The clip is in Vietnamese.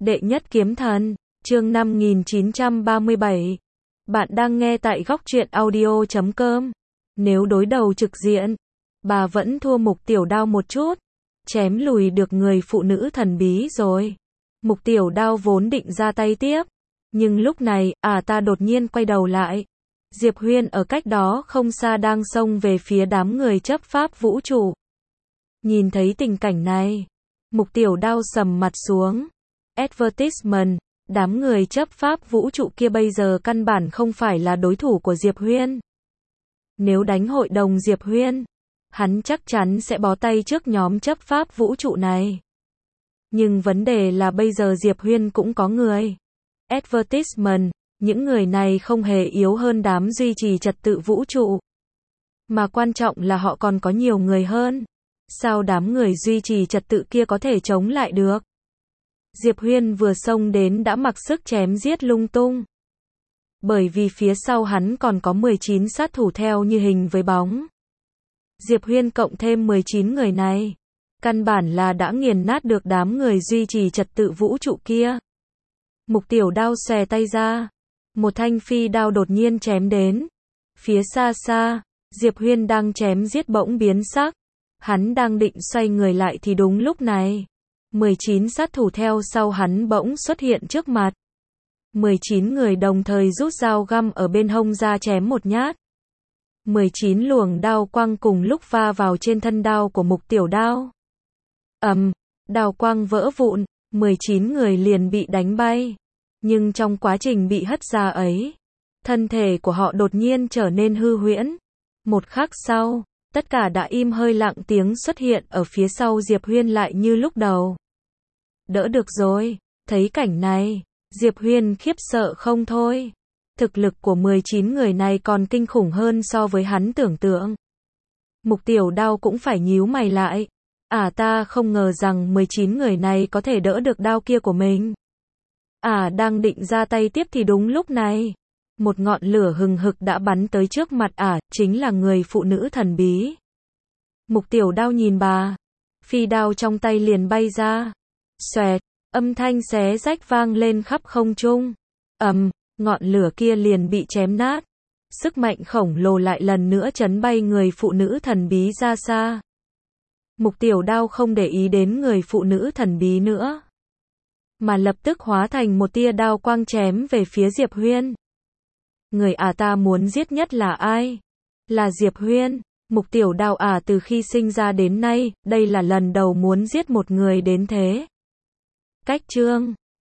Đệ nhất kiếm thần, chương 5937. Bạn đang nghe tại góc truyện audio.com. Nếu đối đầu trực diện, bà vẫn thua Mục Tiểu Đao một chút, chém lùi được người phụ nữ thần bí rồi. Mục Tiểu Đao vốn định ra tay tiếp, nhưng lúc này, ta đột nhiên quay đầu lại. Diệp Huyên ở cách đó không xa đang xông về phía đám người chấp pháp vũ trụ. Nhìn thấy tình cảnh này, Mục Tiểu Đao sầm mặt xuống. Advertisement, đám người chấp pháp vũ trụ kia bây giờ căn bản không phải là đối thủ của Diệp Huyên. Nếu đánh hội đồng Diệp Huyên, hắn chắc chắn sẽ bó tay trước nhóm chấp pháp vũ trụ này. Nhưng vấn đề là bây giờ Diệp Huyên cũng có người. Advertisement, những người này không hề yếu hơn đám duy trì trật tự vũ trụ. Mà quan trọng là họ còn có nhiều người hơn. Sao đám người duy trì trật tự kia có thể chống lại được? Diệp Huyên vừa xông đến đã mặc sức chém giết lung tung. Bởi vì phía sau hắn còn có 19 sát thủ theo như hình với bóng. Diệp Huyên cộng thêm 19 người này, căn bản là đã nghiền nát được đám người duy trì trật tự vũ trụ kia. Mục Tiểu Đao xòe tay ra, một thanh phi đao đột nhiên chém đến. Phía xa xa, Diệp Huyên đang chém giết bỗng biến sắc. Hắn đang định xoay người lại thì đúng lúc này, 19 sát thủ theo sau hắn bỗng xuất hiện trước mặt. 19 người đồng thời rút dao găm ở bên hông ra chém một nhát. 19 luồng đao quang cùng lúc va vào trên thân đao của Mục Tiểu Đao. Đao quang vỡ vụn, 19 người liền bị đánh bay. Nhưng trong quá trình bị hất ra ấy, thân thể của họ đột nhiên trở nên hư huyễn. Một khắc sau, tất cả đã im hơi lặng tiếng xuất hiện ở phía sau Diệp Huyên lại như lúc đầu. Đỡ được rồi, thấy cảnh này, Diệp Huyên khiếp sợ không thôi. Thực lực của 19 người này còn kinh khủng hơn so với hắn tưởng tượng. Mục Tiểu Đao cũng phải nhíu mày lại. Ta không ngờ rằng 19 người này có thể đỡ được đao kia của mình. Đang định ra tay tiếp thì đúng lúc này, một ngọn lửa hừng hực đã bắn tới trước mặt chính là người phụ nữ thần bí. Mục Tiểu Đao nhìn bà, phi đao trong tay liền bay ra. Xoẹt, âm thanh xé rách vang lên khắp không trung. Ngọn lửa kia liền bị chém nát. Sức mạnh khổng lồ lại lần nữa chấn bay người phụ nữ thần bí ra xa. Mục Tiểu Đao không để ý đến người phụ nữ thần bí nữa, mà lập tức hóa thành một tia đao quang chém về phía Diệp Huyên. Người ta muốn giết nhất là ai? Là Diệp Huyên. Mục Tiểu Đao từ khi sinh ra đến nay, đây là lần đầu muốn giết một người đến thế. Cách chương